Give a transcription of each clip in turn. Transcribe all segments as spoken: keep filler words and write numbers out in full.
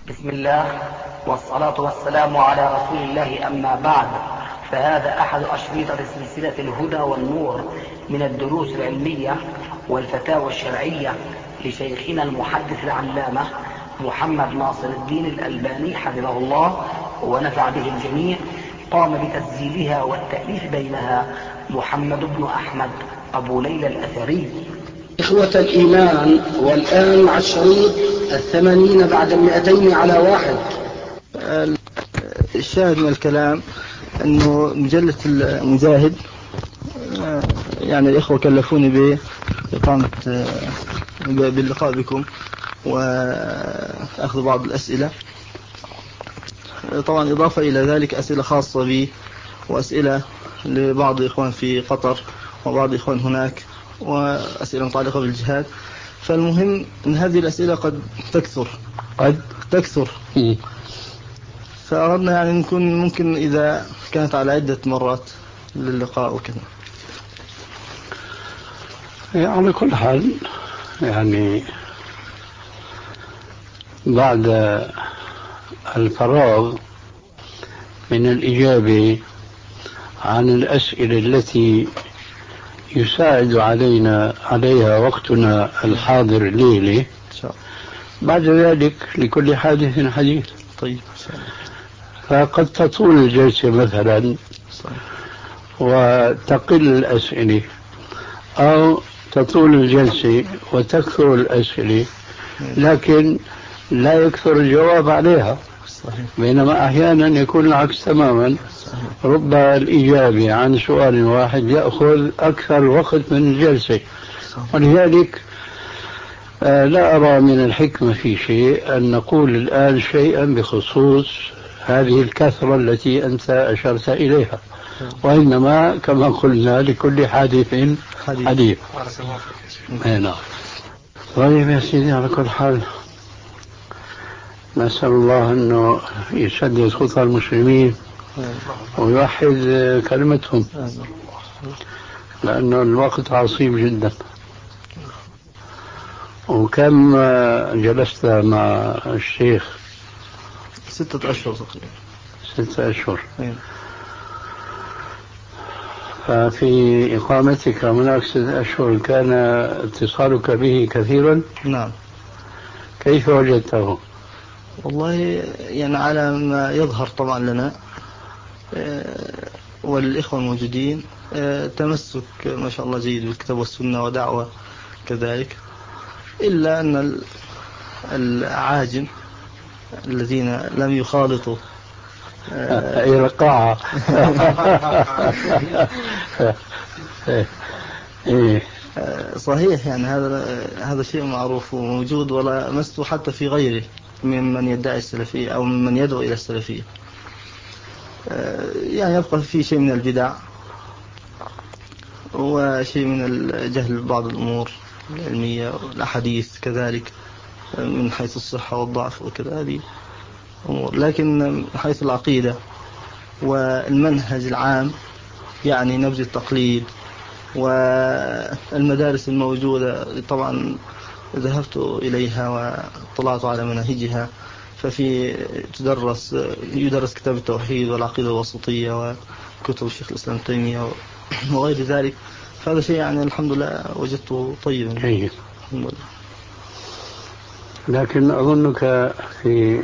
بسم الله والصلاة والسلام على رسول الله، أما بعد، فهذا أحد أشرطة سلسلة الهدى والنور من الدروس العلمية والفتاوى الشرعية لشيخنا المحدث العلامة محمد ناصر الدين الألباني حفظه الله ونفع به الجميع. قام بتسجيلها والتأليف بينها محمد بن أحمد أبو ليلى الأثري. إخوة الإيمان، والآن مع الشريط الثمانين بعد المئتين على واحد. الشاهد من الكلام أنه مجلة المجاهد يعني الإخوة كلفوني بإقامة باللقاء بكم وأخذ بعض الأسئلة، طبعا إضافة إلى ذلك أسئلة خاصة بي وأسئلة لبعض إخوان في قطر وبعض إخوان هناك وأسئلة متعلقة بالجهاد. فالمهم أن هذه الأسئلة قد تكثر قد تكثر فأردنا يعني نكون ممكن إذا كانت على عدة مرات للقاء وكذا. على كل حال يعني بعد الفراغ من الإجابة عن الأسئلة التي يساعد علينا عليها وقتنا الحاضر الليلة، بعد ذلك لكل حادث حديث. طيب، فقد تطول الجلسة مثلا وتقل الأسئلة، أو تطول الجلسة وتكثر الأسئلة لكن لا يكثر الجواب عليها. بينما أحيانا يكون العكس تماما، رب الإجابة عن سؤال واحد يأخذ أكثر وقت من الجلسة. ولذلك لا أرى من الحكمة في شيء أن نقول الآن شيئا بخصوص هذه الكثرة التي أنت أشرت إليها، وإنما كما قلنا لكل حادث حديث. نعم. طيب يا سيدي، على كل حال نسأل الله أنه يسدد خطى المسلمين ويوحد كلمتهم، لأنه الوقت عصيب جدا. وكم جلست مع الشيخ؟ ستة أشهر تقريبا. ستة أشهر. ففي إقامتك هناك ستة أشهر كان اتصالك به كثيرا؟ نعم. كيف وجدته؟ والله يعني على ما يظهر طبعا لنا والإخوة الموجودين تمسك ما شاء الله جيد بالكتاب والسنة ودعوة كذلك، إلا أن العاجم الذين لم يخالطوا أي رقاعة صحيح. يعني هذا هذا شيء معروف وموجود ولا مسته حتى في غيره ممن يدعي السلفية أو ممن يدعو إلى السلفية. يعني يبقى في شيء من البدع وشيء من الجهل ببعض الأمور العلمية والأحاديث كذلك من حيث الصحة والضعف وكذا، هذه أمور. لكن من حيث العقيدة والمنهج العام يعني نبذ التقليد والمدارس الموجودة طبعا ذهبت إليها واطلعت على مناهجها. ففي تدرس يدرس كتاب التوحيد والعقيدة الوسطية وكتب الشيخ الإسلام تيمية وغير ذلك. فهذا شيء يعني الحمد لله وجدته طيبا. الحمد لله. لكن أظنك في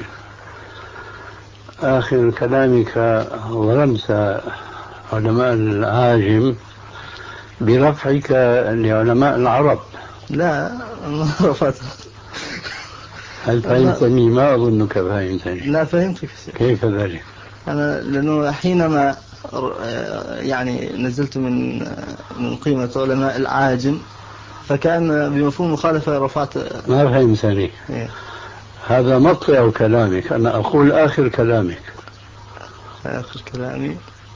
آخر كلامك ظلمت علماء العاجم برفعك لعلماء العرب. لا، ما رفعت. هل فهمتني؟ ما أظنك فهمتني. لا، فهمتك. كيف ذلك؟ أنا لأنه حينما يعني نزلت من من قيمة علماء العاجم فكان بمفهوم مخالفة رفعت. ما فهمتني. إيه؟ هذا مطلع كلامك، أنا أقول آخر كلامك. آخر كلامي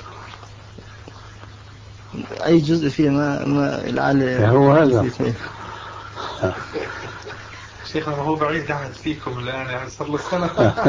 أي جزء فيه ما ما لعل هو هذا. شيخنا ما هو بعيد قاعد فيكم الآن، يعني صار له سنة.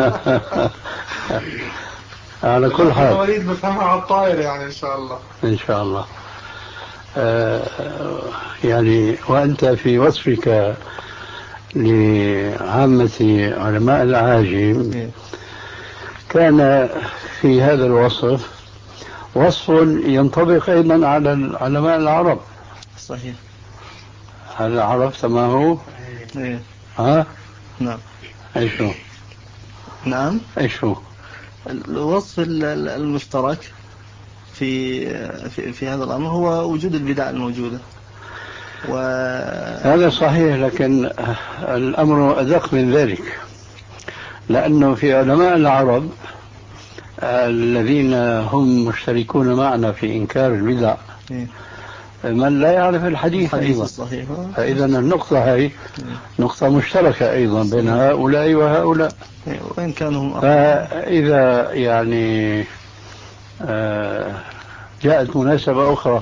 على كل حال المواليد بفهمها على الطائر يعني إن شاء الله. إن شاء الله. آه يعني وأنت في وصفك لعامة علماء العاجم كان في هذا الوصف وصف ينطبق أيضا على علماء العرب. صحيح. هل عرفت ما هو؟ إيه. ها؟ نعم. ايش هو؟ نعم. ايش هو؟ الوصف المشترك في في في هذا الأمر هو وجود البدع الموجودة. و... هذا صحيح، لكن الأمر أدق من ذلك، لأنه في علماء العرب الذين هم مشتركون معنا في إنكار البدع من لا يعرف الحديث, الحديث أيضا الصحيح. فإذا النقطة هي نقطة مشتركة أيضا بين هؤلاء وهؤلاء وإن كانوا. فإذا يعني جاءت مناسبة أخرى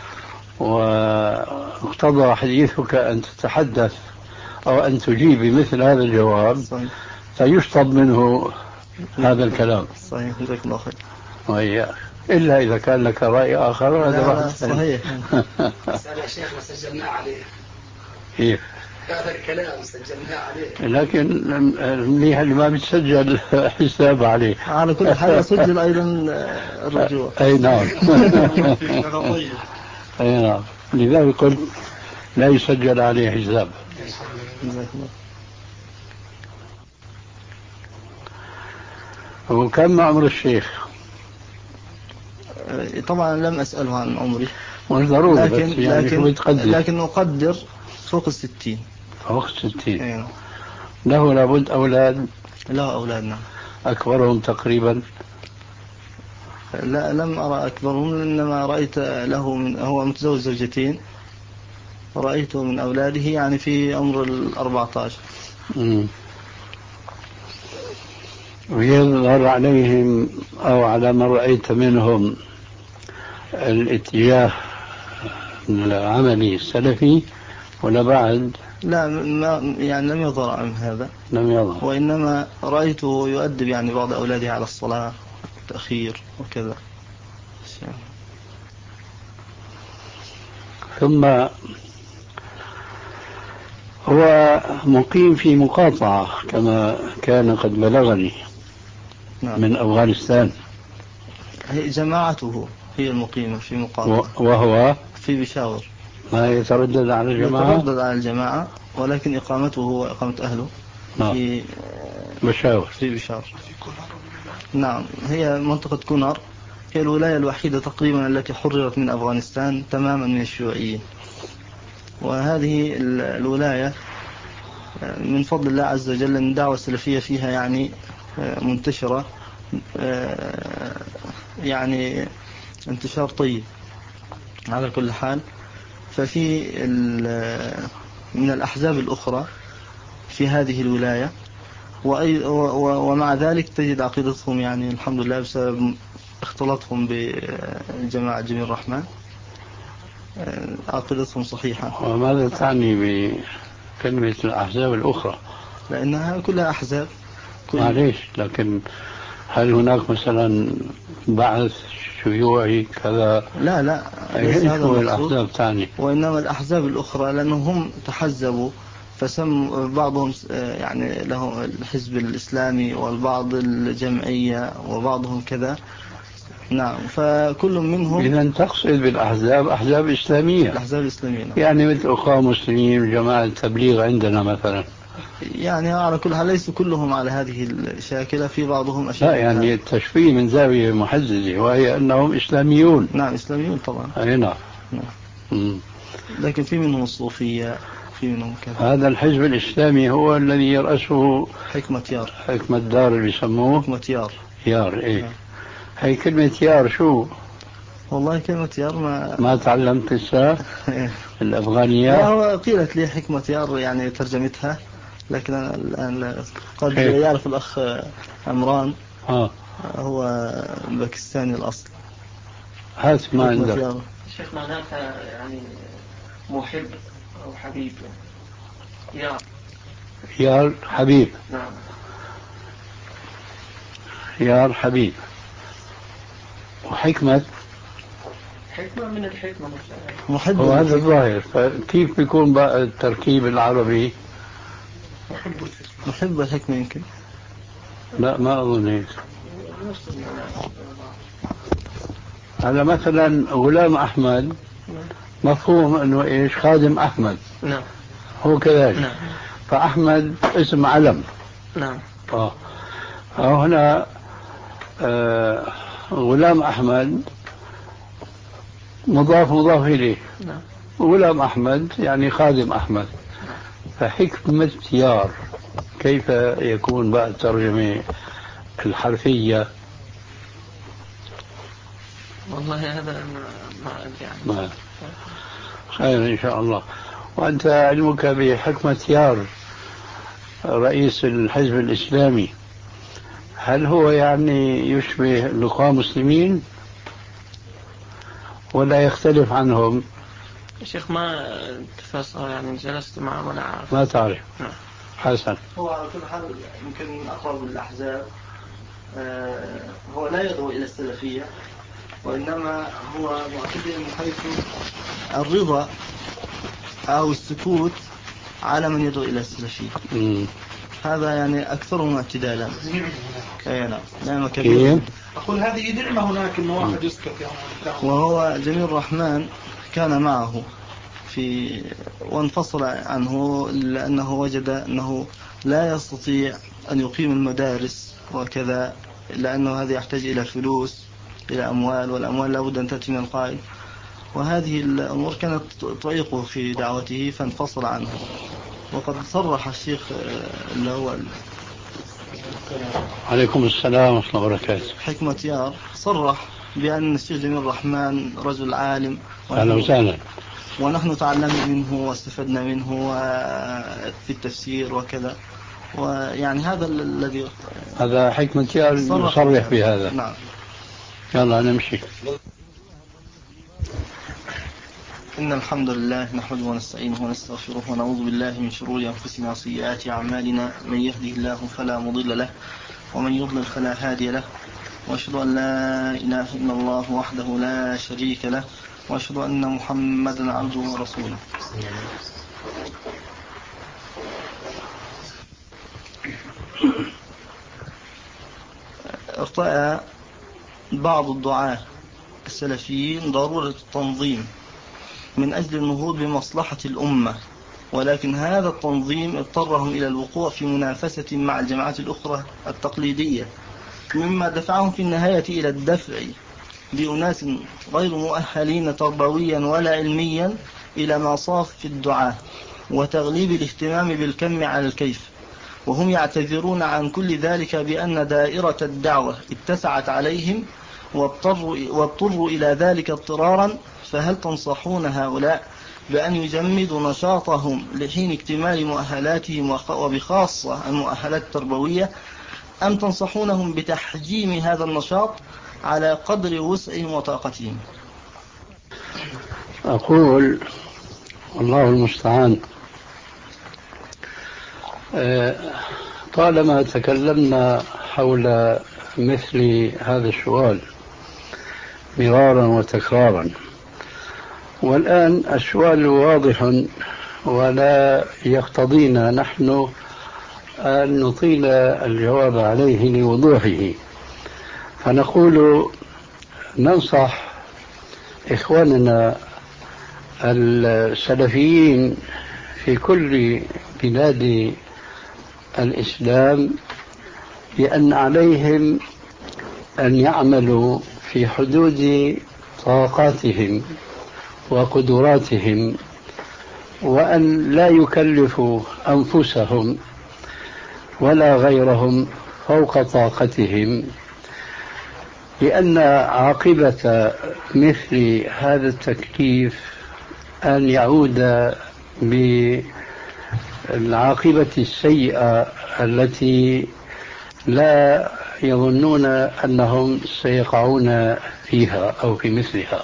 واقتضى حديثك أن تتحدث أو أن تجيب بمثل هذا الجواب فيشطب منه هذا الكلام. صحيح. جزاك الله خير. وإياك، إلا إذا كان لك رأي آخر هذا واحد. صحيح. يا شيخ سجلنا عليه. كيف؟ هذا الكلام سجلناه عليه. لكن منيح اللي ما بتسجل حساب عليه. على كل حال سجل أيضا الرجوع. أي نعم. أي نعم، لذلك قلت لا يسجل عليه حساب. وكم عمر الشيخ؟ طبعا لم أسأله عن عمري، مش ضروري، لكن بس يعني لكن, شو بتقدر؟ لكن أقدر فوق الستين. فوق الستين. أيه. له لابد أولاد؟ له أولاد نعم. أكبرهم تقريبا؟ لا لم أرى أكبرهم، إنما رأيت له من هو متزوج زوجتين، رأيته من أولاده يعني في عمر الأربعة عشر. امم ويظهر عليهم أو على ما رأيت منهم الاتجاه العملي السلفي ولا بعد؟ لا ما يعني لم يظهر عن هذا. لم يظهر. وإنما رأيته يؤدب يعني بعض أولاده على الصلاة والتأخير وكذا. ثم هو مقيم في مقاطعة كما كان قد بلغني. نعم. من أفغانستان. هي جماعته هي المقيمة في مقاطعة. وهو في بشاور. ما يتردد على الجماعة؟ يتردد على الجماعة، ولكن إقامته هو إقامة أهله. نعم. في بشاور. في بشاور. نعم. هي منطقة كونار، هي الولاية الوحيدة تقريبا التي حررت من أفغانستان تماما من الشيوعيين. وهذه الولاية من فضل الله عز وجل أن الدعوة السلفية فيها يعني منتشرة، يعني انتشار طيب على كل حال. ففي من الأحزاب الأخرى في هذه الولاية، ومع ذلك تجد عقيدتهم يعني الحمد لله بسبب اختلاطهم بجماعة جميع الرحمن عقيدتهم صحيحة. وماذا تعني بكلمة الأحزاب الأخرى؟ لأنها كلها أحزاب. كل... معليش، لكن هل هناك مثلا بعث شيوعي كذا؟ لا لا ليس هذا الأحزاب تعني، وإنما الأحزاب الأخرى لأنهم تحزبوا فسم بعضهم يعني له الحزب الإسلامي والبعض الجمعية وبعضهم كذا. نعم. فكل منهم. إذا تقصد بالأحزاب أحزاب إسلامية؟ الأحزاب الإسلامية نعم. يعني مثل أخوان مسلمين وجماعة التبليغ عندنا مثلا. يعني على كل حال ليس كلهم على هذه الشاكلة، في بعضهم أشياء. لا يعني التشبيه من زاوية محددة وهي أنهم إسلاميون. نعم إسلاميون طبعا. أي نعم. نعم. لكن في منهم الصوفية، في منهم كذا. هذا الحزب الإسلامي هو الذي يرأسه حكمة يار. حكمة دار اللي يسموه حكمة يار. يار إيه. نعم. هي كلمة يار شو؟ والله كلمة يار ما ما تعلمت لسه الأفغانية. لا هو قيلت لي حكمة يار يعني ترجمتها، لكن أنا الآن قد يعرف الأخ عمران. آه. هو باكستاني الأصل. هات ما عندك. شيخ معناتها يعني محب أو حبيب. يار. يار حبيب. نعم. يار حبيب. وحكمة. حكمة من الحكمة نفسها. محب. وهذا الظاهر، فكيف بيكون بقى التركيب العربي محب الحكمة يمكن. لا ما أظن هيك. هذا مثلا غلام أحمد مفهوم أنه إيش خادم أحمد. نعم. هو كذلك. نعم. فأحمد اسم علم. نعم. آه. هنا آه غلام أحمد مضاف مضاف إليه. نعم. غلام أحمد يعني خادم أحمد. فحكمة يار كيف يكون بعد ترجمة الحرفية؟ والله هذا ما ما يعني ما خير إن شاء الله. وأنت علمك بحكمة يار رئيس الحزب الإسلامي، هل هو يعني يشبه لقاء مسلمين ولا يختلف عنهم؟ شيخ ما تفسر يعني جلست معه ولا عارف. ما تعرف. نعم. حسن. هو على كل حال يمكن أقرب الأحزاب. آه هو لا يدعو إلى السلفية، وإنما هو معتدل من حيث الرضا أو السكوت على من يدعو إلى السلفية. مم. هذا يعني أكثرهم اعتدالا. نعم. نعم كيف؟ كبير. أقول هذه نعمة هناك إنه واحد يسكت يعني. وهو جميل الرحمن كان معه في وانفصل عنه لأنه وجد أنه لا يستطيع أن يقيم المدارس وكذا، لأنه هذا يحتاج إلى فلوس، إلى أموال، والأموال لابد أن تأتي من القائل، وهذه الأمور كانت تعيقه في دعوته فانفصل عنه. وقد صرح الشيخ اللي هو عليكم السلام ورحمة الله وبركاته حكمة يار صرح بأن الشيخ جميل الرحمن رجل عالم، أهلا وسهلا، ونحن تعلمنا منه واستفدنا منه في التفسير وكذا، ويعني هذا الذي هذا حكمة يار يصرح بهذا. نعم. يلا نمشي. إن الحمد لله نحمده ونستعينه ونستغفره ونعوذ بالله من شرور أنفسنا وسيئات أعمالنا، من يهده الله فلا مضل له ومن يضلل فلا هادي له، وأشهد أن لا إله إلا الله وحده لا شريك له، وأشهد أن محمدا عبده ورسوله. ارتأى بعض الدعاة السلفيين ضرورة التنظيم من أجل النهوض بمصلحة الأمة، ولكن هذا التنظيم اضطرهم إلى الوقوع في منافسة مع الجماعات الأخرى التقليدية، مما دفعهم في النهاية إلى الدفع بأناس غير مؤهلين تربويا ولا علميا إلى مصاف الدعاة وتغليب الاهتمام بالكم على الكيف، وهم يعتذرون عن كل ذلك بأن دائرة الدعوة اتسعت عليهم واضطروا, واضطروا إلى ذلك اضطرارا. فهل تنصحون هؤلاء بأن يجمدوا نشاطهم لحين اكتمال مؤهلاتهم وبخاصة المؤهلات التربوية، أم تنصحونهم بتحجيم هذا النشاط على قدر وسعهم وطاقتهم؟ أقول الله المستعان. طالما تكلمنا حول مثل هذا السؤال مرارا وتكرارا، والآن السؤال واضح ولا يقتضينا نحن أن نطيل الجواب عليه لوضوحه، فنقول ننصح إخواننا السلفيين في كل بلاد الإسلام بأن عليهم أن يعملوا في حدود طاقاتهم وقدراتهم، وأن لا يكلفوا أنفسهم ولا غيرهم فوق طاقتهم، لأن عاقبة مثل هذا التكليف أن يعود بالعاقبة السيئة التي لا يظنون أنهم سيقعون فيها أو في مثلها.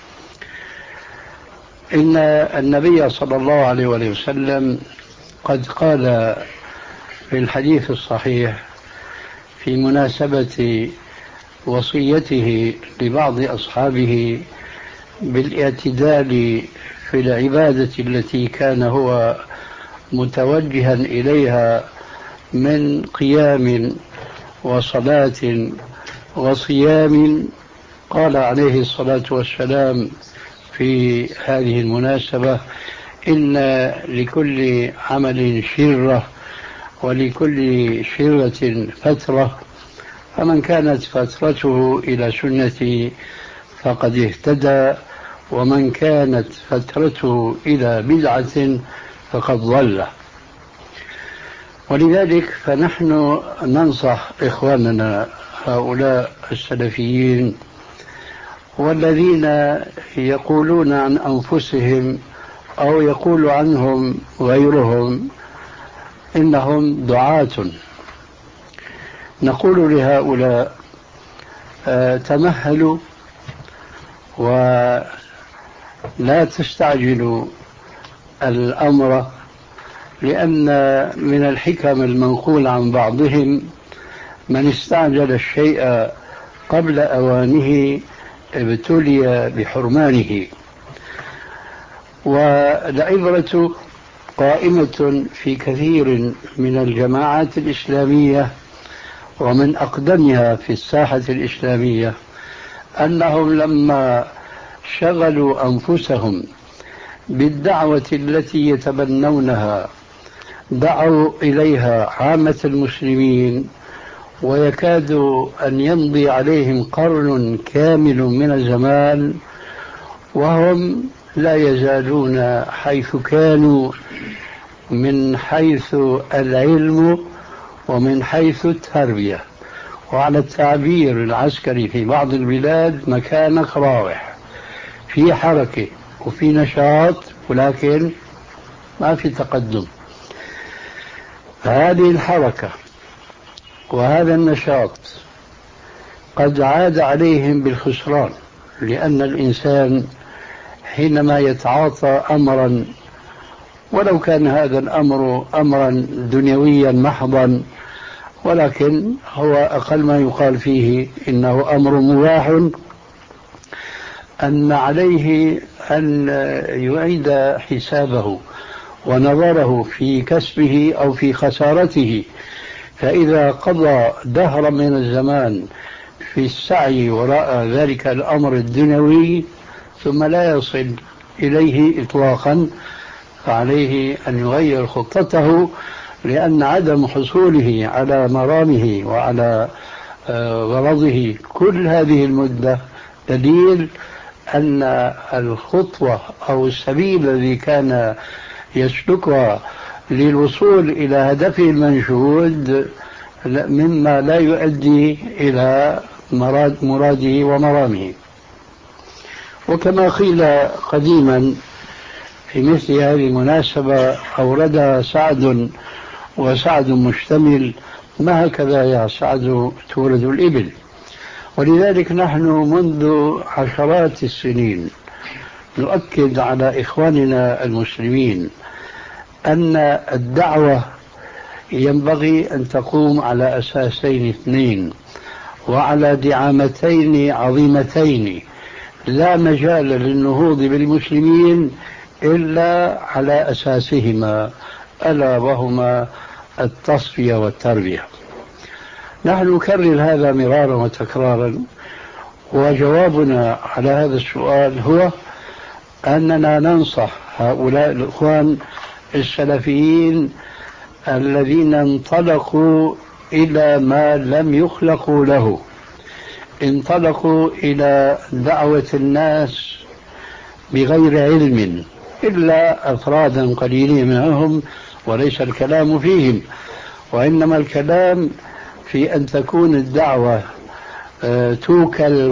إن النبي صلى الله عليه وسلم قد قال في الحديث الصحيح في مناسبة وصيته لبعض أصحابه بالاعتدال في العبادة التي كان هو متوجها إليها من قيام وصلاة وصيام، قال عليه الصلاة والسلام في هذه المناسبة: إن لكل عمل شرة ولكل شرة فترة، فمن كانت فترته إلى سنتي فقد اهتدى، ومن كانت فترته إلى بدعة فقد ضل. ولذلك فنحن ننصح إخواننا هؤلاء السلفيين والذين يقولون عن أنفسهم أو يقول عنهم غيرهم إنهم دعاة، نقول لهؤلاء: آه تمهلوا ولا تستعجلوا الأمر، لأن من الحكم المنقول عن بعضهم: من استعجل الشيء قبل أوانه ابتلي بحرمانه. والعبرة قائمة في كثير من الجماعات الإسلامية ومن أقدمها في الساحة الإسلامية، أنهم لما شغلوا أنفسهم بالدعوة التي يتبنونها دعوا إليها عامة المسلمين، ويكاد أن يمضي عليهم قرن كامل من الزمان وهم لا يزالون حيث كانوا من حيث العلم ومن حيث التربية، وعلى التعبير العسكري في بعض البلاد مكانك راوح، في حركة وفي نشاط ولكن ما في تقدم. هذه الحركة وهذا النشاط قد عاد عليهم بالخسران، لأن الإنسان حينما يتعاطى أمرا ولو كان هذا الأمر أمرا دنيويا محضا، ولكن هو أقل ما يقال فيه إنه أمر مباح، أن عليه أن يعيد حسابه ونظره في كسبه أو في خسارته. فإذا قضى دهرا من الزمان في السعي وراء ذلك الأمر الدنيوي ثم لا يصل إليه إطلاقا، فعليه أن يغير خطته، لأن عدم حصوله على مرامه وعلى غرضه كل هذه المدة دليل أن الخطوة أو السبيل الذي كان يسلكها للوصول إلى هدفه المنشود مما لا يؤدي إلى مراد مراده ومرامه. وكما قيل قديما في مثل هذه المناسبة: أوردها سعد وسعد مشتمل، ما هكذا يا سعد تولد الإبل. ولذلك نحن منذ عشرات السنين نؤكد على إخواننا المسلمين أن الدعوة ينبغي أن تقوم على أساسين اثنين وعلى دعامتين عظيمتين، لا مجال للنهوض بالمسلمين إلا على أساسهما، ألا وهما التصفية والتربية. نحن نكرر هذا مرارا وتكرارا، وجوابنا على هذا السؤال هو أننا ننصح هؤلاء الإخوان السلفيين الذين انطلقوا إلى ما لم يخلقوا له، انطلقوا إلى دعوة الناس بغير علم إلا أفرادا قليلين منهم، وليس الكلام فيهم، وإنما الكلام في أن تكون الدعوة توكل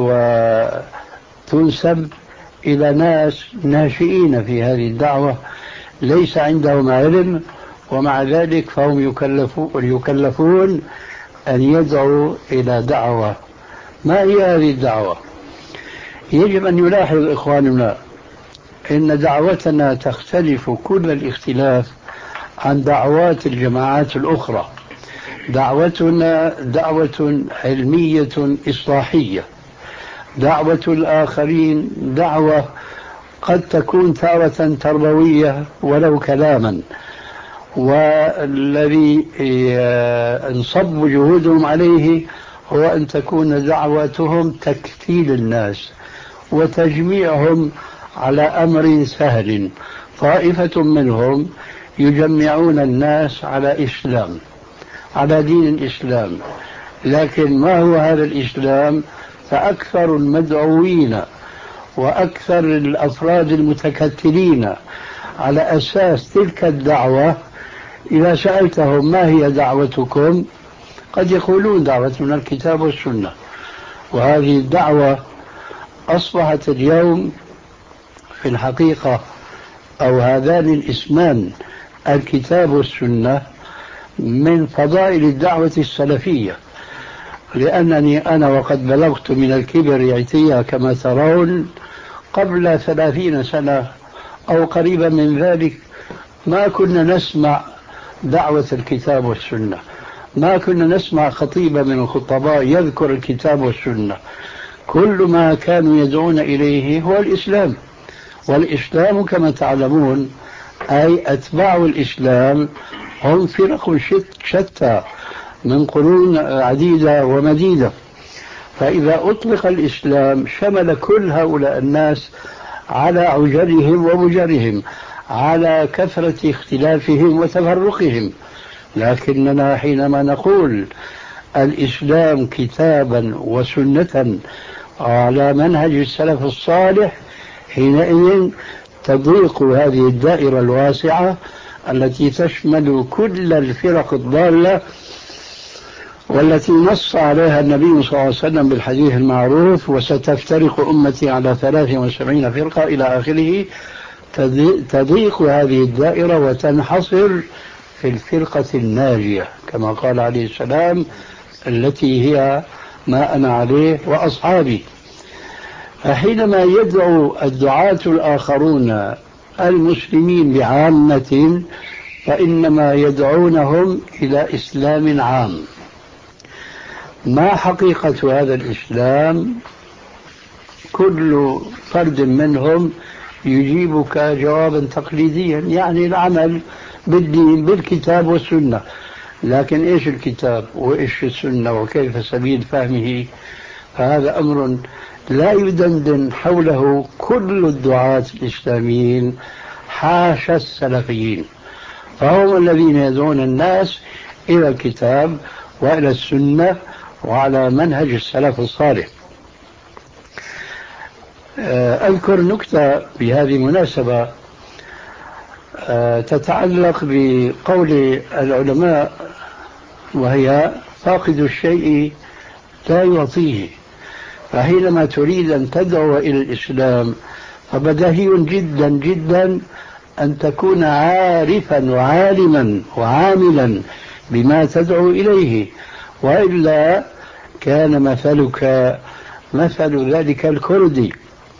وتنسب إلى ناس ناشئين في هذه الدعوة ليس عندهم علم، ومع ذلك فهم يكلفون أن يدعوا إلى دعوة. ما هي هذه الدعوة؟ يجب أن يلاحظ إخواننا إن دعوتنا تختلف كل الاختلاف عن دعوات الجماعات الأخرى. دعوتنا دعوة علمية إصلاحية، دعوة الآخرين دعوة قد تكون تارة تربوية ولو كلاما، والذي انصب جهودهم عليه هو أن تكون دعوتهم تكتيل الناس وتجميعهم على أمر سهل. طائفة منهم يجمعون الناس على إسلام، على دين الإسلام، لكن ما هو هذا الإسلام؟ فأكثر المدعوين وأكثر الأفراد المتكتلين على أساس تلك الدعوة إذا سألتهم ما هي دعوتكم قد يقولون دعوتنا الكتاب والسنة. وهذه الدعوة أصبحت اليوم في الحقيقة، أو هذان الاسمان الكتاب والسنة، من فضائل الدعوة السلفية، لأنني أنا وقد بلغت من الكبر عتيا كما ترون قبل ثلاثين سنة أو قريبا من ذلك ما كنا نسمع دعوة الكتاب والسنة، ما كنا نسمع خطيبا من الخطباء يذكر الكتاب والسنة. كل ما كانوا يدعون إليه هو الإسلام، والإسلام كما تعلمون أي أتباع الإسلام هم فرق شتى من قرون عديدة ومديدة. فإذا أطلق الإسلام شمل كل هؤلاء الناس على عجرهم ومجرهم، على كثرة اختلافهم وتفرقهم. لكننا حينما نقول الإسلام كتابا وسنة على منهج السلف الصالح، حينئذ تضيق هذه الدائرة الواسعة التي تشمل كل الفرق الضالة، والتي نص عليها النبي صلى الله عليه وسلم بالحديث المعروف: وستفترق أمتي على ثلاث وسبعين فرقة إلى آخره. تضيق هذه الدائرة وتنحصر في الفرقة الناجية كما قال عليه السلام، التي هي ما أنا عليه وأصحابي. فحينما يدعو الدعاة الآخرون المسلمين بعامة فإنما يدعونهم إلى إسلام عام. ما حقيقة هذا الإسلام؟ كل فرد منهم يجيبك جوابا تقليديا، يعني العمل بالدين بالكتاب والسنة. لكن إيش الكتاب وإيش السنة وكيف سبيل فهمه؟ فهذا أمر لا يدندن حوله كل الدعاة الإسلاميين حاشا السلفيين، فهم الذين يدعون الناس إلى الكتاب وإلى السنة وعلى منهج السلف الصالح. أذكر نكتة بهذه المناسبة تتعلق بقول العلماء، وهي: فاقد الشيء لا يعطيه. فحينما تريد أن تدعو إلى الإسلام فبديهي جدا جدا أن تكون عارفا وعالما وعاملا بما تدعو إليه، وإلا كان مثلك مثل ذلك الكردي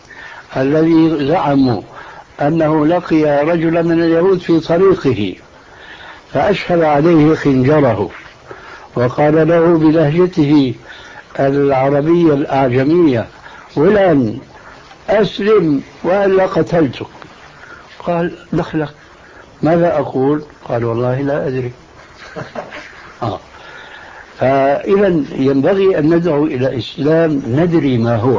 الذي زعموا أنه لقي رجلا من اليهود في طريقه فأشهر عليه خنجره وقال له بلهجته العربية الأعجمية: ولن أسلم وإلا قتلتك. قال: دخلك، ماذا أقول؟ قال: والله لا أدري. آه. فإذا ينبغي أن ندعو إلى إسلام ندري ما هو.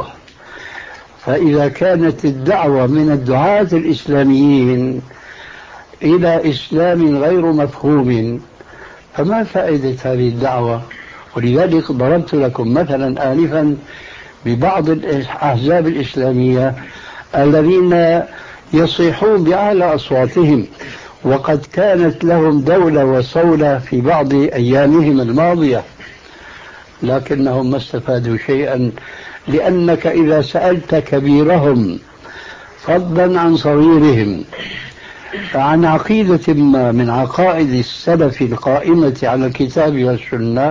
فإذا كانت الدعوة من الدعاة الإسلاميين إلى إسلام غير مفهوم فما فائدة هذه الدعوة؟ ولذلك ضربت لكم مثلا آنفا ببعض الأحزاب الإسلامية الذين يصيحون بأعلى أصواتهم، وقد كانت لهم دولة وصولة في بعض أيامهم الماضية، لكنهم ما استفادوا شيئا، لأنك إذا سألت كبيرهم فضلا عن صغيرهم عن عقيدة ما من عقائد السلف القائمة على الكتاب والسنة،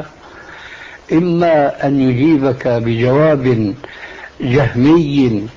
إما أن يجيبك بجواب جهمي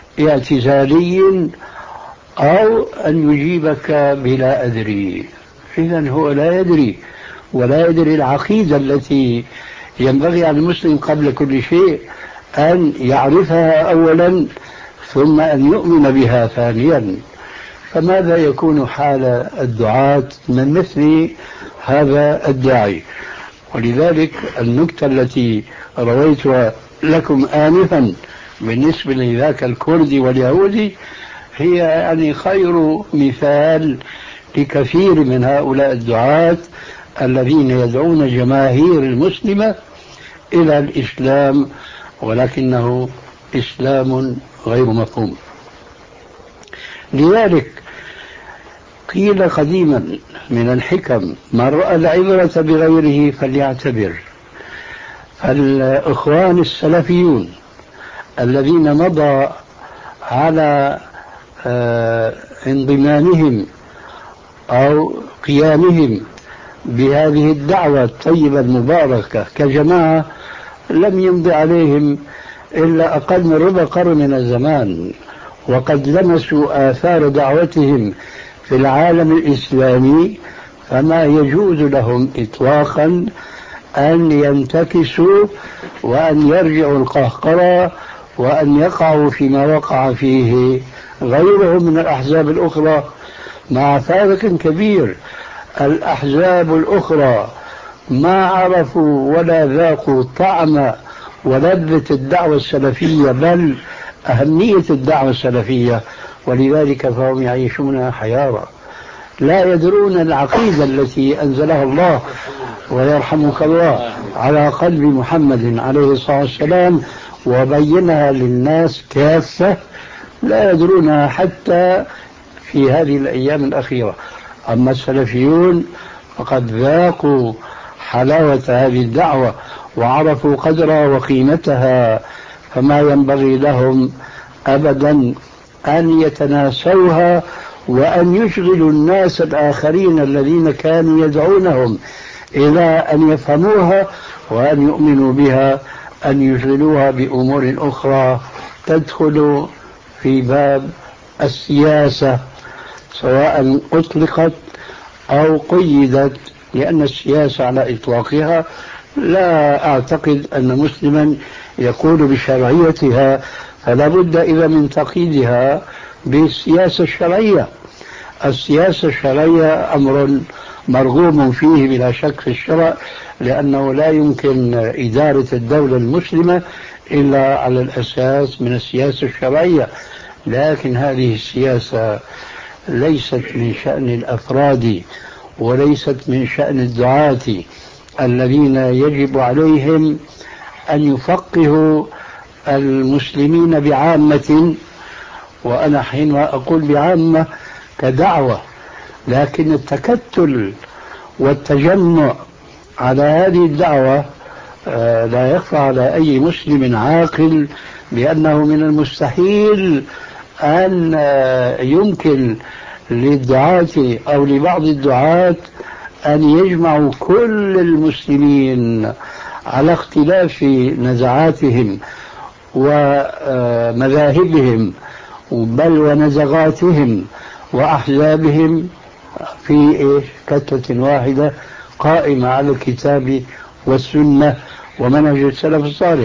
اعتزالي أو أن يجيبك بلا أدري. إذن هو لا يدري، ولا يدري العقيدة التي ينبغي على المسلم قبل كل شيء أن يعرفها أولا ثم أن يؤمن بها ثانيا. فماذا يكون حال الدعاة من مثل هذا الداعي؟ ولذلك النكتة التي رويتها لكم آنفا بالنسبة لذاك الكردي واليهودي هي يعني خير مثال لكثير من هؤلاء الدعاة الذين يدعون جماهير المسلمة إلى الإسلام ولكنه إسلام غير مفهوم. لذلك قيل قديما من الحكم: من رأى العبرة بغيره فليعتبر. فالإخوان السلفيون الذين مضى على آه انضمامهم أو قيامهم بهذه الدعوة الطيبة المباركة كجماعة لم يمضي عليهم إلا أقل من ربع قرن من الزمان، وقد لمسوا آثار دعوتهم في العالم الإسلامي، فما يجوز لهم إطلاقا أن ينتكسوا وأن يرجعوا القهقرة وأن يقعوا فيما وقع فيه غيرهم من الأحزاب الأخرى، مع فارق كبير. الأحزاب الأخرى ما عرفوا ولا ذاقوا طعم ولذة الدعوة السلفية بل أهمية الدعوة السلفية، ولذلك فهم يعيشون حيارى لا يدرون العقيدة التي أنزلها الله ويرحمك الله على قلب محمد عليه الصلاة والسلام وبينها للناس كافة، لا يدرونها حتى في هذه الأيام الأخيرة. أما السلفيون فقد ذاقوا حلاوة هذه الدعوة وعرفوا قدرها وقيمتها، فما ينبغي لهم أبدا أن يتناسوها وأن يشغلوا الناس الآخرين الذين كانوا يدعونهم إلى أن يفهموها وأن يؤمنوا بها، أن يشغلوها بأمور أخرى تدخل في باب السياسة سواء أطلقت أو قيدت، لأن السياسة على إطلاقها لا أعتقد أن مسلما يقول بشرعيتها، فلا بد إذا من تقييدها بالسياسة الشرعية. السياسة الشرعية أمر مرغوب فيه بلا شك في الشرع، لأنه لا يمكن إدارة الدولة المسلمة إلا على الأساس من السياسة الشرعية، لكن هذه السياسة ليست من شأن الأفراد وليست من شأن الدعاة الذين يجب عليهم أن يفقهوا المسلمين بعامة، وأنا حينما أقول بعامة كدعوة، لكن التكتل والتجمع على هذه الدعوة لا يخفى على أي مسلم عاقل بأنه من المستحيل أن يمكن للدعاة أو لبعض الدعاة أن يجمعوا كل المسلمين على اختلاف نزعاتهم ومذاهبهم بل ونزغاتهم وأحزابهم في كتلة واحدة قائمة على الكتاب والسنة ومنهج السلف الصالح،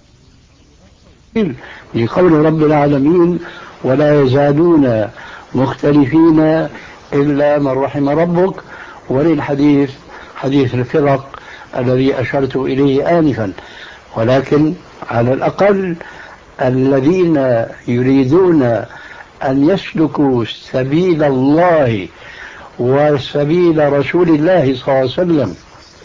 لقول رب العالمين: ولا يزالون مختلفين إلا من رحم ربك. وللحديث حديث الفرق الذي أشرت إليه آنفا، ولكن على الأقل الذين يريدون أن يسلكوا سبيل الله وسبيل رسول الله صلى الله عليه وسلم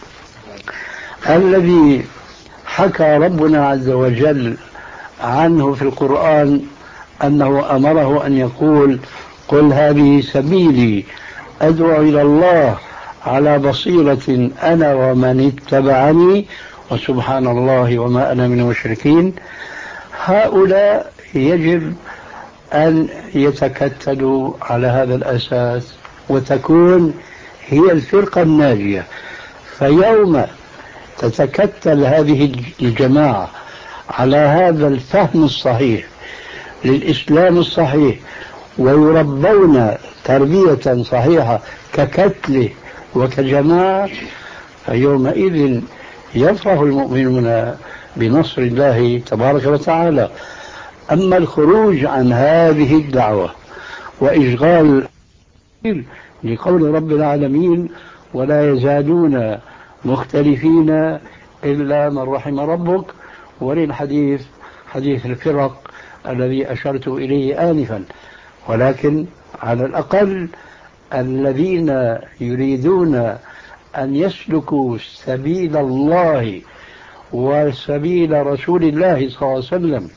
الذي حكى ربنا عز وجل عنه في القرآن أنه أمره أن يقول: قل هذه سبيلي أدعو إلى الله على بصيرة أنا ومن اتبعني وسبحان الله وما أنا من المشركين. هؤلاء يجب أن يتكتلوا على هذا الأساس وتكون هي الفرقة الناجية. فيوم تتكتل هذه الجماعة على هذا الفهم الصحيح للإسلام الصحيح ويربون تربية صحيحة ككتله وكجماعة، فيومئذ يفرح المؤمنون بنصر الله تبارك وتعالى. أما الخروج عن هذه الدعوة وإشغال لقول رب العالمين ولا يزالون مختلفين إلا من رحم ربك، وللحديث حديث الفرق الذي أشرت إليه آنفا. ولكن على الأقل الذين يريدون أن يسلكوا سبيل الله وسبيل رسول الله صلى الله عليه وسلم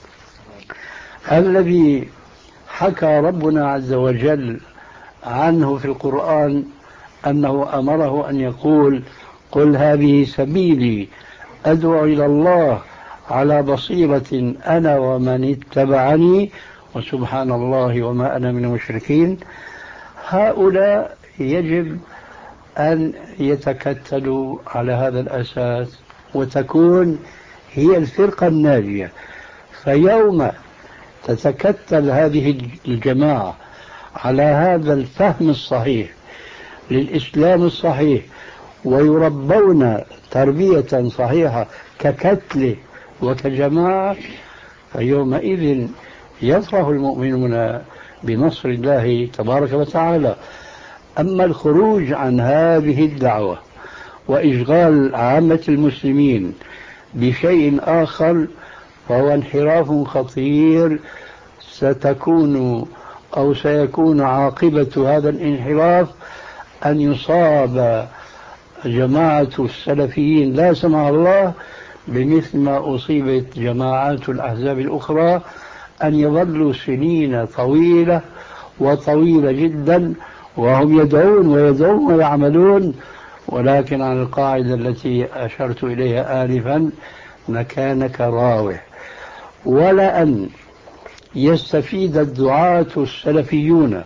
الذي حكى ربنا عز وجل عنه في القرآن أنه أمره أن يقول قل هذه سبيلي أدعو إلى الله على بصيرة أنا ومن اتبعني وسبحان الله وما أنا من المشركين. هؤلاء يجب أن يتكتلوا على هذا الأساس وتكون هي الفرقة الناجية. فيوم تتكتل هذه الجماعة على هذا الفهم الصحيح للإسلام الصحيح ويربون تربية صحيحة ككتله وكجماعة، فيومئذ يفرح المؤمنون بنصر الله تبارك وتعالى. أما الخروج عن هذه الدعوة وإشغال عامة المسلمين بشيء آخر فهو انحراف خطير، ستكون أو سيكون عاقبة هذا الانحراف أن يصاب جماعة السلفيين لا سمح الله بمثل ما أصيبت جماعات الأحزاب الأخرى، أن يظلوا سنين طويلة وطويلة جدا وهم يدعون ويدعون ويعملون، ولكن على القاعدة التي أشرت إليها آنفا مكانك راوح. ولا أن يستفيد الدعاة السلفيون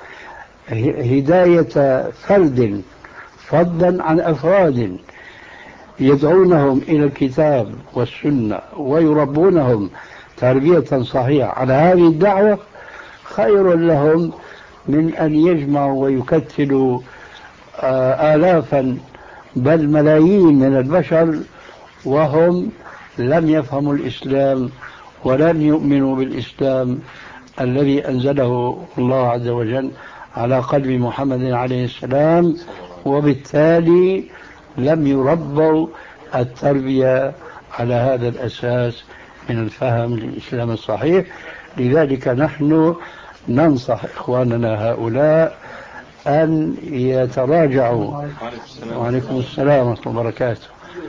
هداية فرد فضلا عن أفراد يدعونهم إلى الكتاب والسنة ويربونهم تربية صحيحة على هذه الدعوة خير لهم من أن يجمعوا ويكتلوا آلافا بل ملايين من البشر وهم لم يفهموا الإسلام ولم يؤمنوا بالإسلام الذي أنزله الله عز وجل على قلب محمد عليه السلام، وبالتالي لم يربوا التربية على هذا الأساس من الفهم للإسلام الصحيح. لذلك نحن ننصح إخواننا هؤلاء أن يتراجعوا وعليكم السلام ورحمة الله وبركاته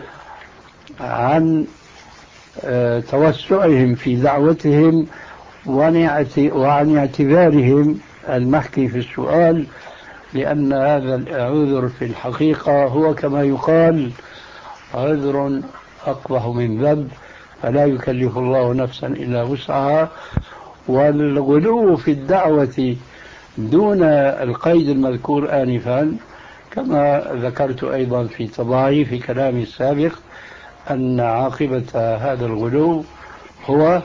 عن توسعهم في دعوتهم وعن اعتبارهم المحكي في السؤال، لأن هذا العذر في الحقيقة هو كما يقال عذر أقبح من ذنب، فلا يكلف الله نفسا إلا وسعها. والغلو في الدعوة دون القيد المذكور آنفا كما ذكرت أيضا في تضاعي في كلامي السابق أن عاقبة هذا الغلو هو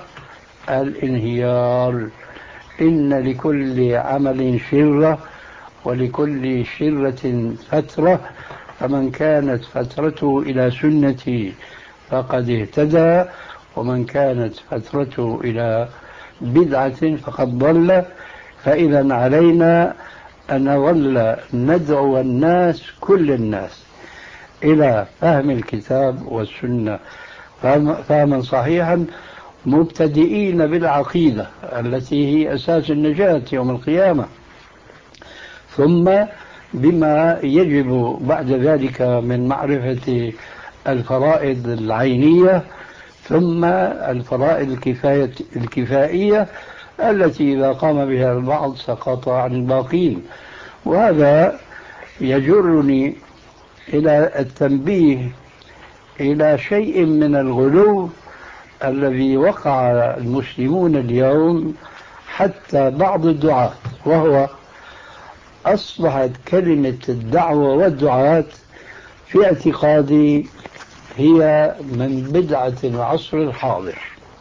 الانهيار. إن لكل عمل شرة ولكل شرة فترة، فمن كانت فترته إلى سنتي فقد اهتدى ومن كانت فترته إلى بدعة فقد ضل. فإذا علينا أن نظل ندعو الناس كل الناس إلى فهم الكتاب والسنة فهما صحيحا، مبتدئين بالعقيدة التي هي أساس النجاة يوم القيامة، ثم بما يجب بعد ذلك من معرفة الفرائض العينية، ثم الفرائض الكفاية الكفائية التي إذا قام بها البعض سقط عن الباقين. وهذا يجرني إلى التنبيه إلى شيء من الغلو الذي وقع المسلمون اليوم حتى بعض الدعاة، وهو أصبحت كلمة الدعوة والدعاة في اعتقادي هي من بدعة العصر الحاضر،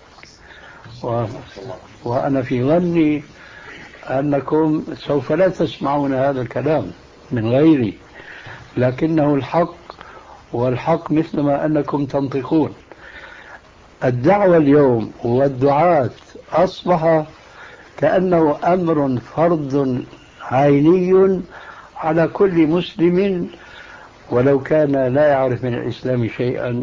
و... وأنا في ظني أنكم سوف لا تسمعون هذا الكلام من غيري، لكنه الحق، والحق مثلما أنكم تنطقون. الدعوة اليوم والدعاة أصبح كأنه أمر فرض عيني على كل مسلم ولو كان لا يعرف من الإسلام شيئا.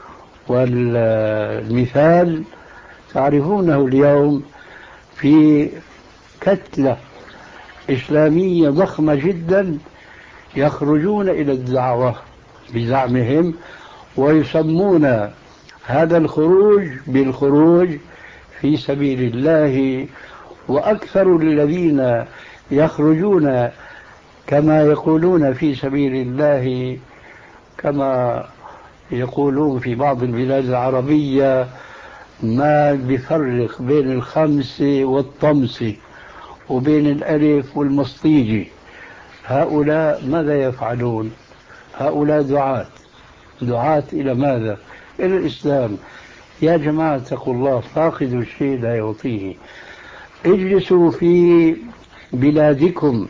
والمثال تعرفونه اليوم في كتلة إسلامية ضخمة جدا يخرجون إلى الدعوة بزعمهم، ويسمون هذا الخروج بالخروج في سبيل الله. وأكثر الذين يخرجون كما يقولون في سبيل الله كما يقولون في بعض البلاد العربية ما بيفرق بين الخمس والطمس وبين الألف والمصطيجي. هؤلاء ماذا يفعلون؟ هؤلاء دعاة دعاة إلى ماذا؟ إلى الإسلام. يا جماعة اتقوا الله، فاقد الشيء لا يعطيه. اجلسوا في بلادكم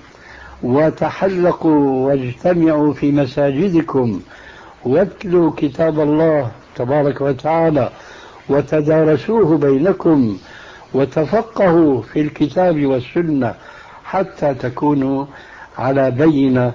وتحلقوا واجتمعوا في مساجدكم واتلوا كتاب الله تبارك وتعالى وتدارسوه بينكم وتفقهوا في الكتاب والسنة حتى تكونوا على بينة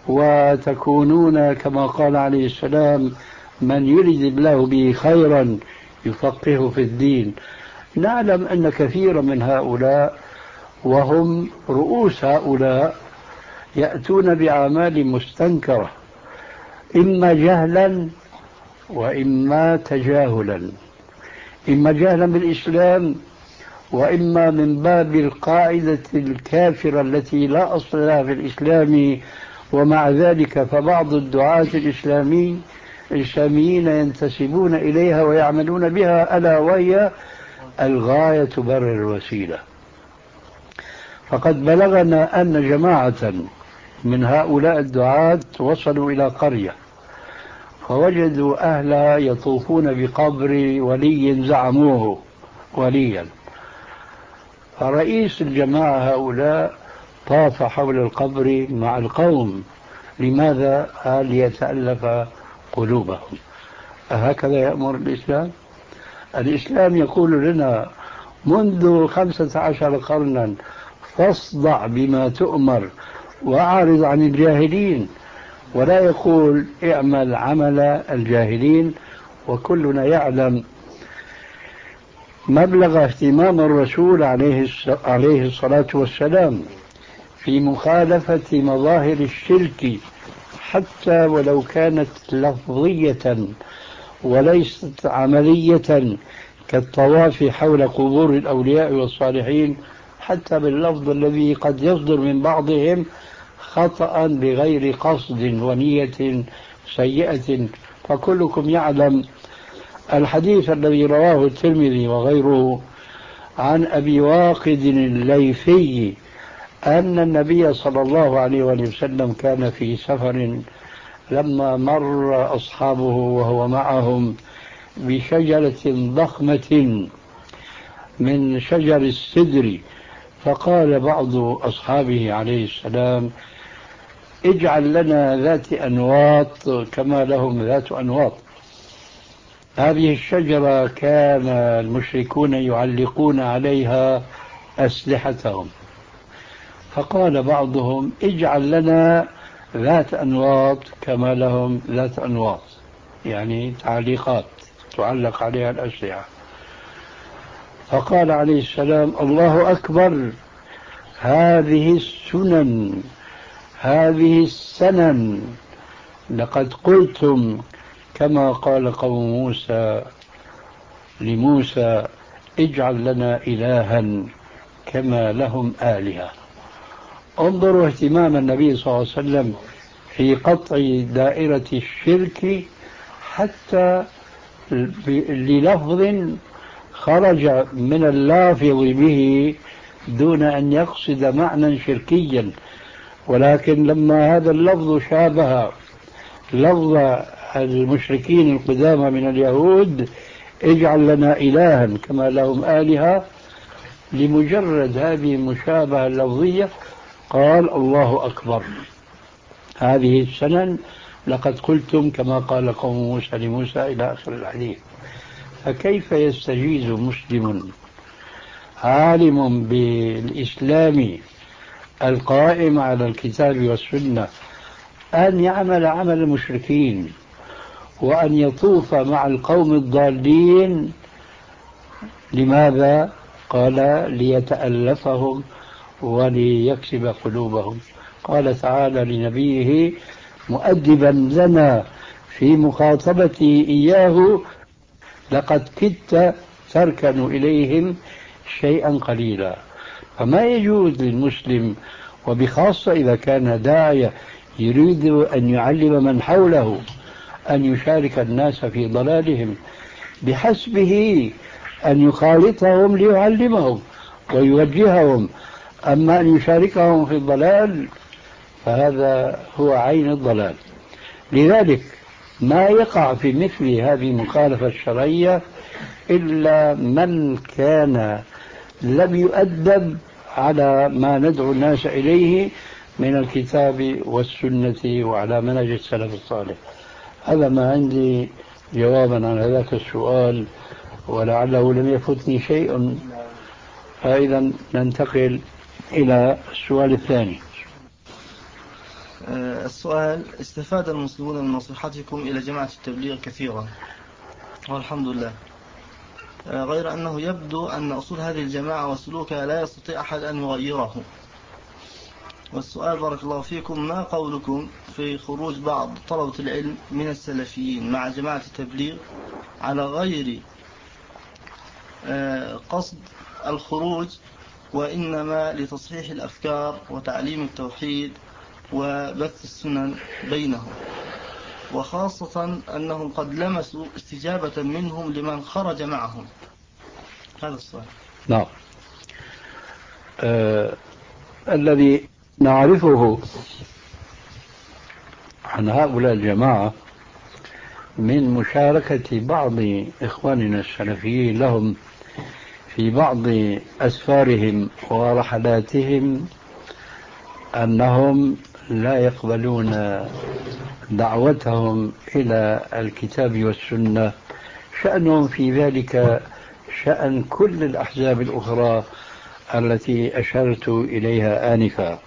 وتكونون كما قال عليه السلام من يريد الله به خيرا يفقهه في الدين. نعلم أن كثيرا من هؤلاء وهم رؤوس هؤلاء يأتون بأعمال مستنكرة، إما جهلا وإما تجاهلا، إما جهلا بالإسلام وإما من باب القاعدة الكافرة التي لا أصل لها في الإسلام. ومع ذلك فبعض الدعاة الإسلامي الإسلاميين ينتسبون إليها ويعملون بها، ألا وهي الغاية تبرر الوسيلة. فقد بلغنا أن جماعة من هؤلاء الدعاة وصلوا إلى قرية فوجدوا أهلها يطوفون بقبر ولي زعموه وليا، فرئيس الجماعة هؤلاء طاف حول القبر مع القوم. لماذا؟ قال ليتألف قلوبهم. أهكذا يأمر الإسلام؟ الإسلام يقول لنا منذ خمسة عشر قرنا فاصدع بما تؤمر وأعرض عن الجاهلين، ولا يقول اعمل عمل الجاهلين. وكلنا يعلم مبلغ اهتمام الرسول عليه الصلاة والسلام في مخالفة مظاهر الشرك حتى ولو كانت لفظية وليست عملية كالطواف حول قبور الأولياء والصالحين، حتى باللفظ الذي قد يصدر من بعضهم خطأ بغير قصد ونية سيئة. فكلكم يعلم الحديث الذي رواه الترمذي وغيره عن أبي واقد الليثي أن النبي صلى الله عليه وسلم كان في سفر لما مر أصحابه وهو معهم بشجرة ضخمة من شجر السدر، فقال بعض أصحابه عليه السلام اجعل لنا ذات أنواط كما لهم ذات أنواط. هذه الشجرة كان المشركون يعلقون عليها أسلحتهم، فقال بعضهم اجعل لنا ذات أنواط كما لهم ذات أنواط، يعني تعليقات تعلق عليها الأسلحة. فقال عليه السلام الله أكبر، هذه السنن هذه السنن لقد قلتم كما قال قوم موسى لموسى اجعل لنا إلها كما لهم آلهة. انظروا اهتمام النبي صلى الله عليه وسلم في قطع دائرة الشرك حتى للفظ خرج من اللافظ به دون أن يقصد معنى شركيا، ولكن لما هذا اللفظ شابه لفظ المشركين القدامى من اليهود اجعل لنا إلها كما لهم آلهة، لمجرد هذه المشابهة اللفظية قال الله أكبر، هذه السنن لقد قلتم كما قال قوم موسى لموسى إلى آخر الحديث. فكيف يستجيز مسلم عالم بالإسلام القائم على الكتاب والسنة أن يعمل عمل المشركين وأن يطوف مع القوم الضالين؟ لماذا؟ قال ليتألفهم وليكسب قلوبهم. قال تعالى لنبيه مؤدبا لنا في مخاطبتي إياه: لقد كدت تركن إليهم شيئا قليلا. فما يجوز للمسلم، وبخاصة إذا كان داعية يريد أن يعلم من حوله، أن يشارك الناس في ضلالهم، بحسبه أن يخالطهم ليعلمهم ويوجههم. أما أن يشاركهم في الضلال فهذا هو عين الضلال. لذلك ما يقع في مثل هذه المخالفة الشرعية إلا من كان لم يؤدب على ما ندعو الناس إليه من الكتاب والسنة وعلى منهج السلف الصالح. هذا ما عندي جوابا عن هذاك السؤال، ولعله لم يفتني شيء. فإذا ننتقل إلى السؤال الثاني. السؤال: استفاد المسلمون من نصيحتكم إلى جماعة التبليغ كثيرا والحمد لله، غير أنه يبدو أن أصول هذه الجماعة وسلوكها لا يستطيع أحد أن يغيره. والسؤال بارك الله فيكم: ما قولكم في خروج بعض طلبة العلم من السلفيين مع جماعة التبليغ على غير قصد الخروج، وإنما لتصحيح الأفكار وتعليم التوحيد وبث السنن بينهم، وخاصة أنهم قد لمسوا استجابة منهم لمن خرج معهم؟ هذا السؤال. نعم. آه الذي نعرفه عن هؤلاء الجماعة من مشاركة بعض إخواننا السلفيين لهم في بعض أسفارهم ورحلاتهم أنهم لا يقبلون دعوتهم إلى الكتاب والسنة. شأنهم في ذلك شأن كل الأحزاب الأخرى التي أشرت إليها آنفا،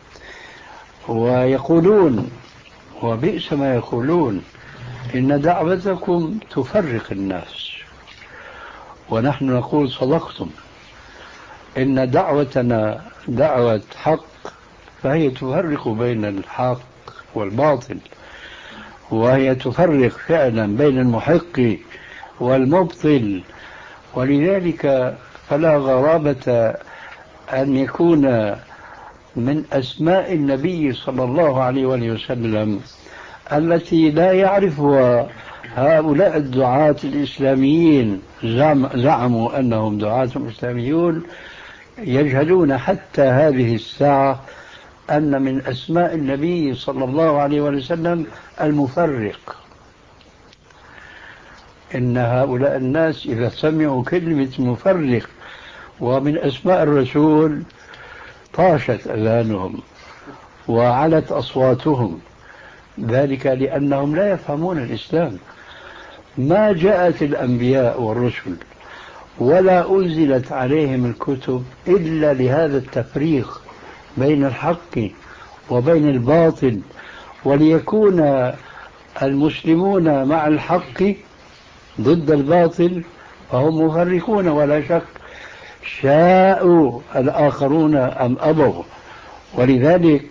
ويقولون وبئس ما يقولون إن دعوتكم تفرق الناس، ونحن نقول صدقتم، إن دعوتنا دعوة حق فهي تفرق بين الحق والباطل، وهي تفرق فعلا بين المحق والمبطل. ولذلك فلا غرابة أن يكون من أسماء النبي صلى الله عليه وسلم التي لا يعرفها هؤلاء الدعاة الإسلاميين، زعموا أنهم دعاة إسلاميون، يجهلون حتى هذه الساعة أن من أسماء النبي صلى الله عليه وسلم المفرق. إن هؤلاء الناس إذا سمعوا كلمة مفرق ومن أسماء الرسول طاشت أذانهم وعلت أصواتهم، ذلك لأنهم لا يفهمون الإسلام. ما جاءت الأنبياء والرسل ولا أنزلت عليهم الكتب إلا لهذا التفريق بين الحق وبين الباطل، وليكون المسلمون مع الحق ضد الباطل فهم مفرقون ولا شك، شاءوا الآخرون أم أبوا. ولذلك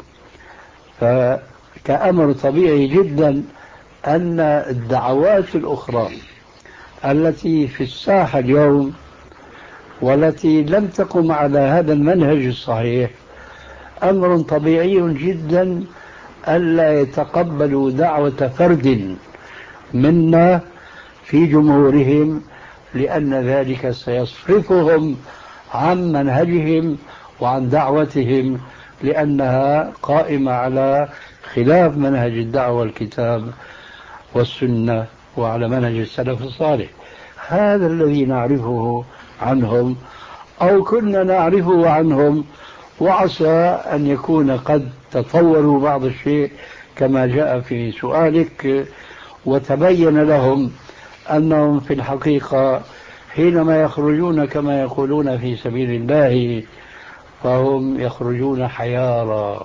فكأمر طبيعي جدا أن الدعوات الأخرى التي في الساحة اليوم والتي لم تقم على هذا المنهج الصحيح أمر طبيعي جدا ألا يتقبلوا دعوة فرد منا في جمهورهم، لأن ذلك سيصرفهم عن منهجهم وعن دعوتهم، لأنها قائمة على خلاف منهج الدعوة والكتاب والسنة وعلى منهج السلف الصالح. هذا الذي نعرفه عنهم أو كنا نعرفه عنهم، وعسى أن يكون قد تطوروا بعض الشيء كما جاء في سؤالك، وتبين لهم أنهم في الحقيقة حينما يخرجون كما يقولون في سبيل الله فهم يخرجون حيارى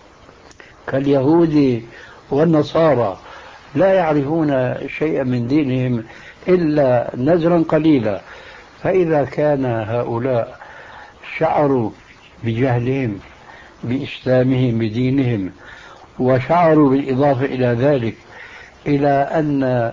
كاليهود والنصارى، لا يعرفون شيئا من دينهم إلا نزرا قليلا. فإذا كان هؤلاء شعروا بجهلهم بإسلامهم بدينهم، وشعروا بالإضافة إلى ذلك إلى أن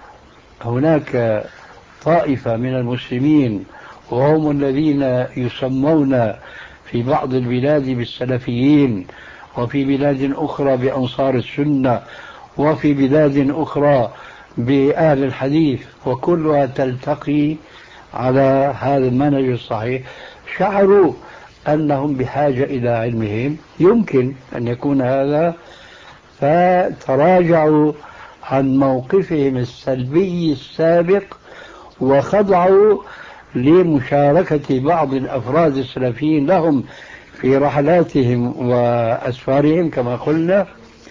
هناك طائفة من المسلمين وهم الذين يسمون في بعض البلاد بالسلفيين، وفي بلاد أخرى بأنصار السنة، وفي بلاد أخرى بأهل الحديث، وكلها تلتقي على هذا المنهج الصحيح، شعروا أنهم بحاجة إلى علمهم، يمكن أن يكون هذا، فتراجعوا عن موقفهم السلبي السابق وخضعوا لمشاركة بعض الأفراد السلفيين لهم في رحلاتهم وأسفارهم كما قلنا،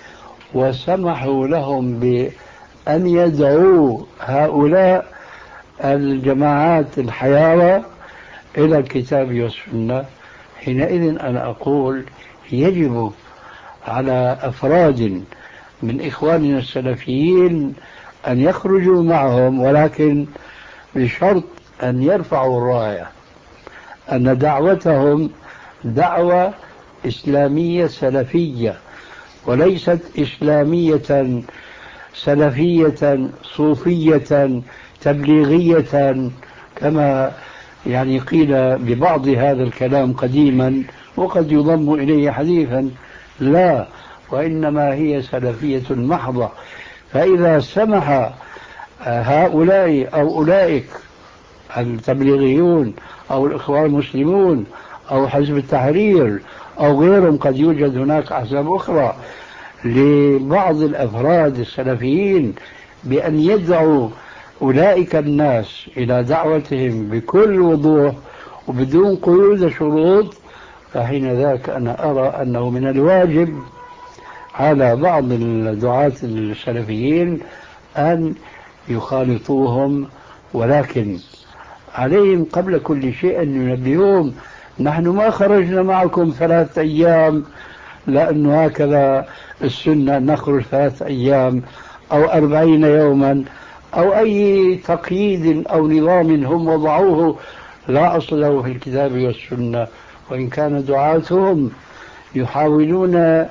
وسمحوا لهم بأن يدعوا هؤلاء الجماعات الحيارى إلى الكتاب والسنة. حينئذ أنا أقول يجب على أفراد من إخواننا السلفيين أن يخرجوا معهم، ولكن بشرط أن يرفعوا الراية أن دعوتهم دعوة إسلامية سلفية، وليست إسلامية سلفية صوفية تبليغية كما يعني قيل ببعض هذا الكلام قديما وقد يضم إليه حديثا. لا، وإنما هي سلفية محضة. فإذا سمح هؤلاء أو أولئك التبليغيون أو الإخوان المسلمون أو حزب التحرير أو غيرهم، قد يوجد هناك أحزاب أخرى، لبعض الأفراد السلفيين بأن يدعوا أولئك الناس إلى دعوتهم بكل وضوح وبدون قيود شروط، فحين ذاك أنا أرى أنه من الواجب على بعض الدعاة السلفيين أن يخالطوهم، ولكن عليهم قبل كل شيء أن ينبهوهم نحن ما خرجنا معكم ثلاث أيام لأنه هكذا السنة نخرج ثلاث أيام أو أربعين يوما أو أي تقييد أو نظام هم وضعوه لا أصل له في الكتاب والسنة. وإن كان دعاتهم يحاولون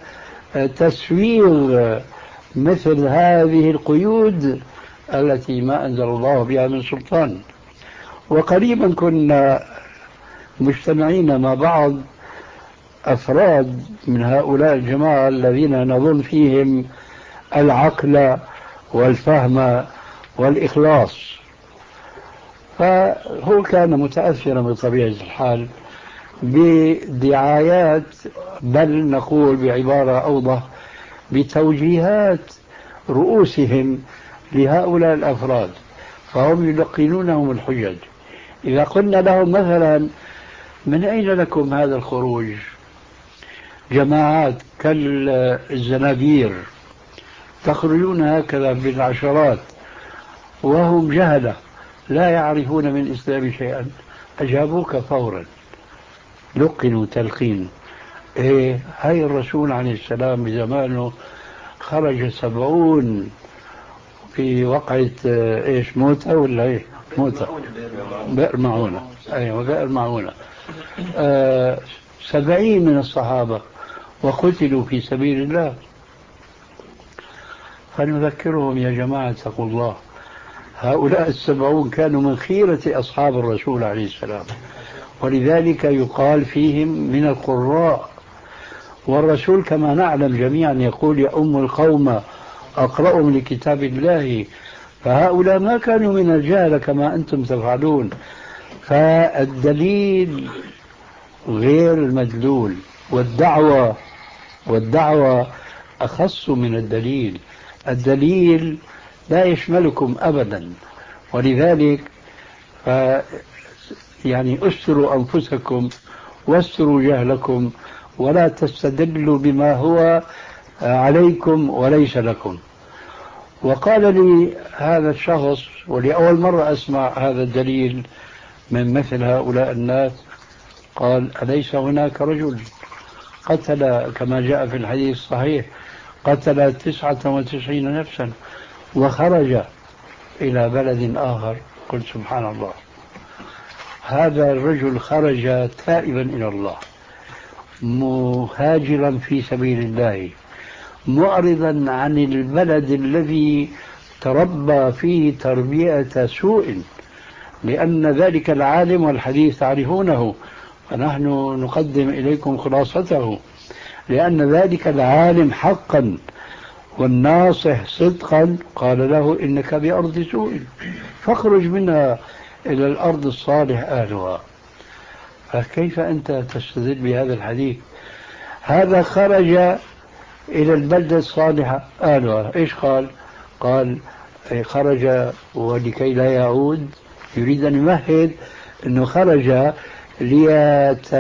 تسويغ مثل هذه القيود التي ما أنزل الله بها من سلطان. وقريبا كنا مجتمعين مع بعض أفراد من هؤلاء الجماعة الذين نظن فيهم العقل والفهم والإخلاص، فهو كان متأثرا بطبيعة الحال بدعايات، بل نقول بعبارة أوضح بتوجيهات رؤوسهم لهؤلاء الأفراد، فهم يلقنونهم الحجج. إذا قلنا لهم مثلا من أين لكم هذا الخروج؟ جماعات كالزنابير تخرجون هكذا بالعشرات وهم جهلة لا يعرفون من الإسلام شيئا، أجابوك فورا، لقنوا تلقين. إيه، هاي الرسول عليه السلام بزمانه خرج سبعون في وقعة إيش موتة ولا إيه موتة بئر معونة، أيوة بئر معونة، آه سبعين من الصحابة وقتلوا في سبيل الله. فنذكرهم يا جماعة اتقوا الله، هؤلاء السبعون كانوا من خيرة أصحاب الرسول عليه السلام، ولذلك يقال فيهم من القراء. والرسول كما نعلم جميعا يقول يا أم القوم أقرأهم لكتاب الله، فهؤلاء ما كانوا من الجهل كما أنتم تفعلون. فالدليل غير المدلول، والدعوة والدعوة أخص من الدليل. الدليل لا يشملكم أبدا، ولذلك ف يعني أستروا أنفسكم واستروا جهلكم، ولا تستدلوا بما هو عليكم وليس لكم. وقال لي هذا الشخص، ولأول مرة أسمع هذا الدليل من مثل هؤلاء الناس، قال: أليس هناك رجل قتل كما جاء في الحديث الصحيح قتل تسعة وتسعين نفسا وخرج إلى بلد آخر؟ قلت: سبحان الله، هذا الرجل خرج تائبا إلى الله، مهاجرا في سبيل الله، معرضا عن البلد الذي تربى فيه تربية سوء، لأن ذلك العالم، والحديث تعرفونه ونحن نقدم إليكم خلاصته، لأن ذلك العالم حقا والناصح صدقا قال له: إنك بأرض سوء فاخرج منها إلى الأرض الصالح أهلها. فكيف أنت تستدل بهذا الحديث؟ هذا خرج إلى البلدة الصالحة أهلها، إيش قال؟ قال: خرج ولكي لا يعود، يريد أن يمهد أنه خرج ليت...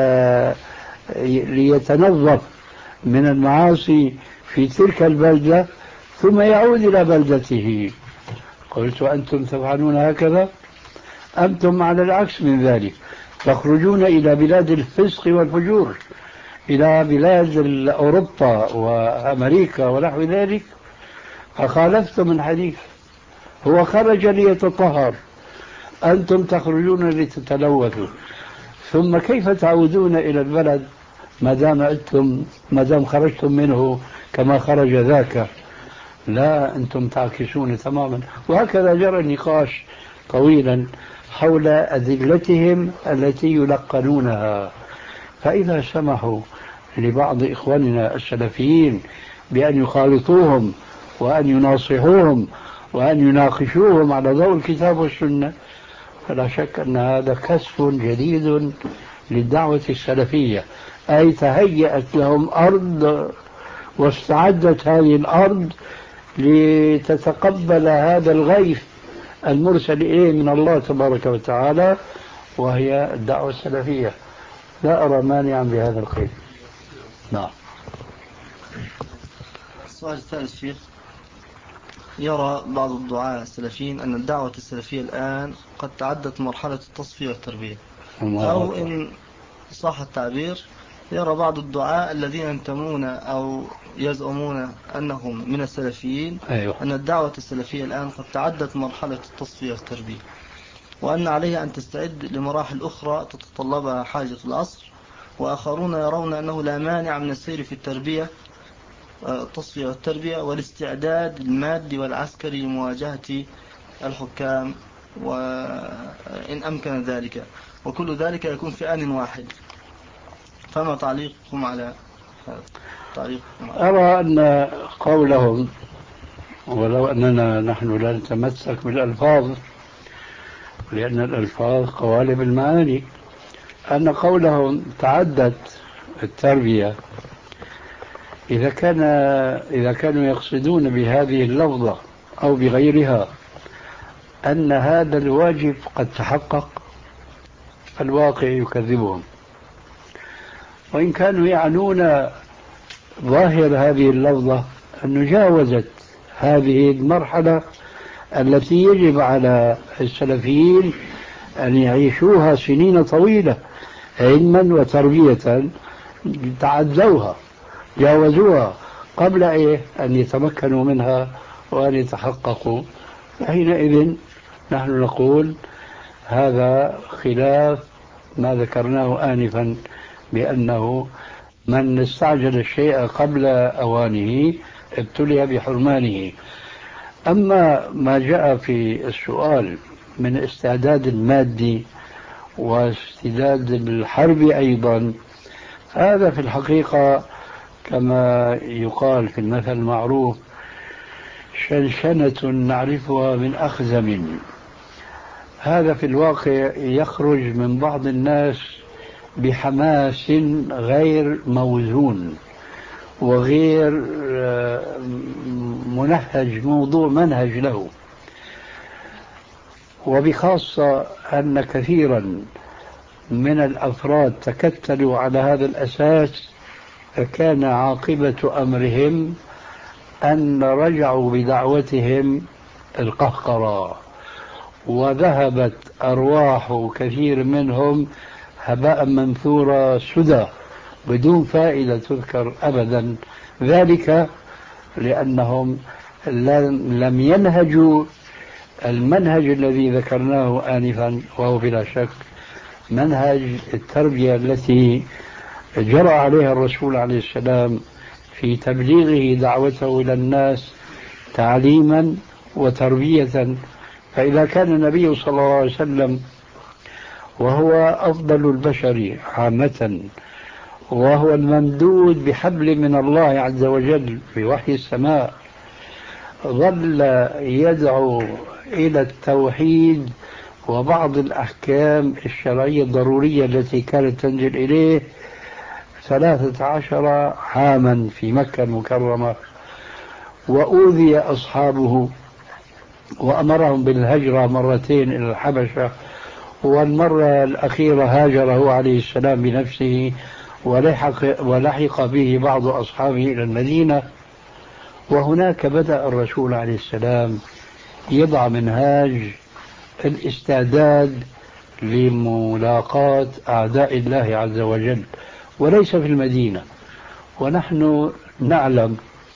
ليتنظف من المعاصي في تلك البلدة ثم يعود إلى بلدته. قلت: وأنتم تفعلون هكذا؟ أنتم على العكس من ذلك، تخرجون إلى بلاد الفسق والفجور، إلى بلاد أوروبا وأمريكا ونحو ذلك، فخالفتم الحديث. هو خرج ليتطهر، أنتم تخرجون لتتلوثوا، ثم كيف تعودون إلى البلد ما دام أنتم ما دام خرجتم منه كما خرج ذاك؟ لا، أنتم تعكسون تماما. وهكذا جرى النقاش طويلا حول أدلتهم التي يلقنونها. فإذا سمحوا لبعض إخواننا السلفيين بأن يخالطوهم وأن يناصحوهم وأن يناقشوهم على ضوء الكتاب والسنة، فلا شك أن هذا كسب جديد للدعوة السلفية، أي تهيأت لهم أرض واستعدت هذه الأرض لتتقبل هذا الغيث المرسل إليه من الله تبارك وتعالى، وهي الدعوة السلفية. لا أرى مانعا بهذا الخير. نعم. السؤال الثالث شيخ: يرى بعض الدعاة السلفيين أن الدعوة السلفية الآن قد تعدت مرحلة التصفية والتربية، أو إن صح التعبير يرى بعض الدعاة الذين ينتمون أو يزعمون أنهم من السلفيين أيوة. أن الدعوة السلفية الآن قد تعدت مرحلة التصفية والتربية، وأن عليها أن تستعد لمراحل أخرى تتطلبها حاجة العصر، وآخرون يرون أنه لا مانع من السير في التربية التصفية والتربية والاستعداد المادي والعسكري لمواجهة الحكام وإن أمكن ذلك، وكل ذلك يكون في آن واحد. فما تعليقكم على هذا؟ تعليقكم على أرى أن قولهم، ولو أننا نحن لا نتمسك بالألفاظ لأن الألفاظ قوالب المعاني، أن قولهم تعدت التربية، إذا كان إذا كانوا يقصدون بهذه اللفظة أو بغيرها أن هذا الواجب قد تحقق، الواقع يكذبهم. وإن كانوا يعنون ظاهر هذه اللفظة أن جاوزت هذه المرحلة التي يجب على السلفيين أن يعيشوها سنين طويلة علما وتربية، تعدوها جاوزوها قبل إيه أن يتمكنوا منها وأن يتحققوا. فحينئذ نحن نقول هذا خلاف ما ذكرناه آنفا بأنه من استعجل الشيء قبل أوانه ابتلي بحرمانه. أما ما جاء في السؤال من استعداد المادي واستعداد الحرب أيضا، هذا في الحقيقة كما يقال في المثل المعروف شنشنة نعرفها من أخزم. هذا في الواقع يخرج من بعض الناس بحماس غير موزون وغير منهج، موضوع منهج له، وبخاصة أن كثيرا من الأفراد تكتلوا على هذا الأساس، فكان عاقبة أمرهم أن رجعوا بدعوتهم القهقرة، وذهبت أرواح كثير منهم هباء منثورا سدى بدون فائدة تذكر أبدا، ذلك لأنهم لم ينهجوا المنهج الذي ذكرناه آنفا، وهو بلا شك منهج التربية التي جرى عليها الرسول عليه السلام في تبليغه دعوته إلى الناس تعليما وتربية. فإذا كان النبي صلى الله عليه وسلم وهو أفضل البشر عامة، وهو الممدود بحبل من الله عز وجل بوحي السماء، ظل يدعو إلى التوحيد وبعض الأحكام الشرعية الضرورية التي كانت تنزل إليه ثلاثة عشر عاما في مكة المكرمة، وأوذي أصحابه وأمرهم بالهجرة مرتين إلى الحبشة، والمرة الأخيرة هاجره عليه السلام بنفسه ولحق, ولحق به بعض أصحابه إلى المدينة. وهناك بدأ الرسول عليه السلام يضع منهاج الاستعداد لملاقاة أعداء الله عز وجل، وليس في المدينة. ونحن نعلم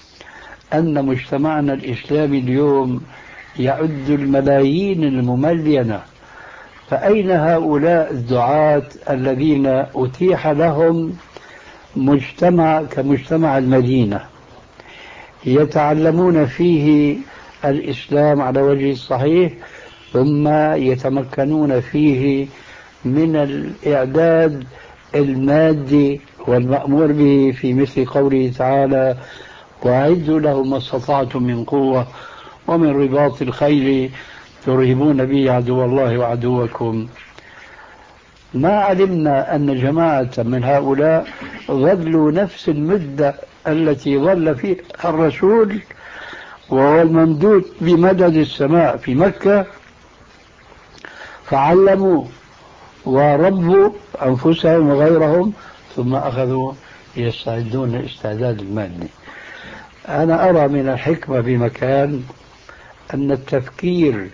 أن مجتمعنا الإسلامي اليوم يعد الملايين المملينة، فأين هؤلاء الدعاة الذين أتيح لهم مجتمع كمجتمع المدينة يتعلمون فيه الإسلام على وجه الصحيح، ثم يتمكنون فيه من الإعداد المادي والمأمور به في مثل قوله تعالى: وأعدوا لهم ما استطعتم من قوة ومن رباط الخيل ترهبون به عدو الله وعدوكم. ما علمنا أن جماعة من هؤلاء ظلوا نفس المدة التي ظل فيها الرسول وهو الممدود بمدد السماء في مكة، فعلموا وربوا أنفسهم وغيرهم، ثم أخذوا يستعدون الاستعداد المادي. أنا أرى من الحكمة بمكان أن التفكير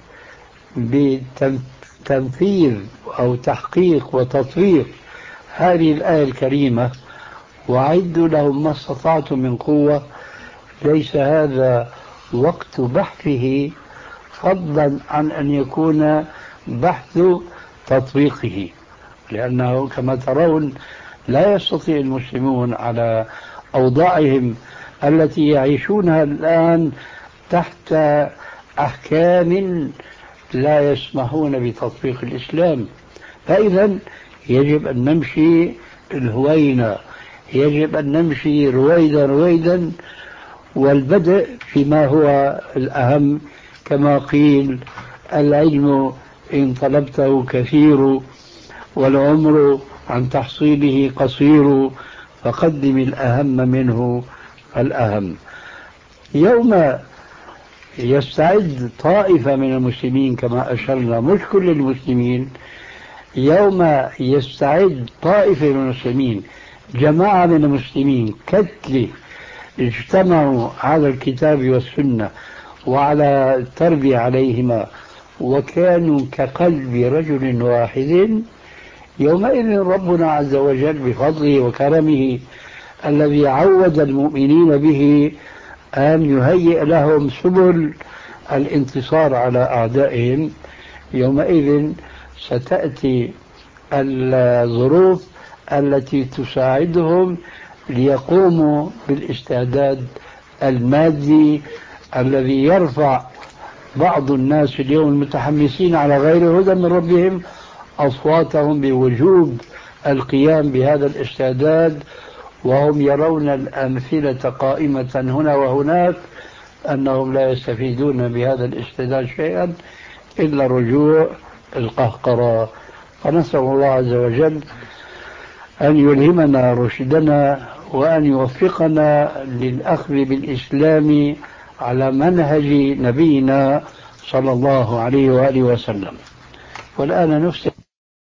بتنفيذ أو تحقيق وتطبيق هذه الآية الكريمة: وأعدوا لهم ما استطعتم من قوة، ليس هذا وقت بحثه، فضلا عن أن يكون بحث تطبيقه، لأنه كما ترون لا يستطيع المسلمون على أوضاعهم التي يعيشونها الآن تحت أحكام لا يسمحون بتطبيق الإسلام. فإذا يجب أن نمشي الهوينة، يجب أن نمشي رويدا رويدا، والبدء فيما هو الأهم. كما قيل: العلم إن طلبته كثير والعمر عن تحصيله قصير، فقدم الأهم منه الأهم. يوم يستعد طائفة من المسلمين كما أشرنا، مش كل المسلمين، يوم يستعد طائفة من المسلمين، جماعة من المسلمين، كتلة اجتمعوا على الكتاب والسنة وعلى التربية عليهما وكانوا كقلب رجل واحد، يومئذ ربنا عز وجل بفضله وكرمه الذي عود المؤمنين به أن يهيئ لهم سبل الانتصار على أعدائهم، يومئذ ستأتي الظروف التي تساعدهم ليقوموا بالاستعداد المادي الذي يرفع بعض الناس اليوم المتحمسين على غير هدى من ربهم أصواتهم بوجوب القيام بهذا الاستعداد، وهم يرون الأمثلة قائمة هنا وهناك أنهم لا يستفيدون بهذا الاستعداد شيئا إلا رجوع القهقرة. فنسأل الله عز وجل أن يلهمنا رشدنا وأن يوفقنا للأخذ بالإسلام على منهج نبينا صلى الله عليه وآله وسلم. والآن نفسر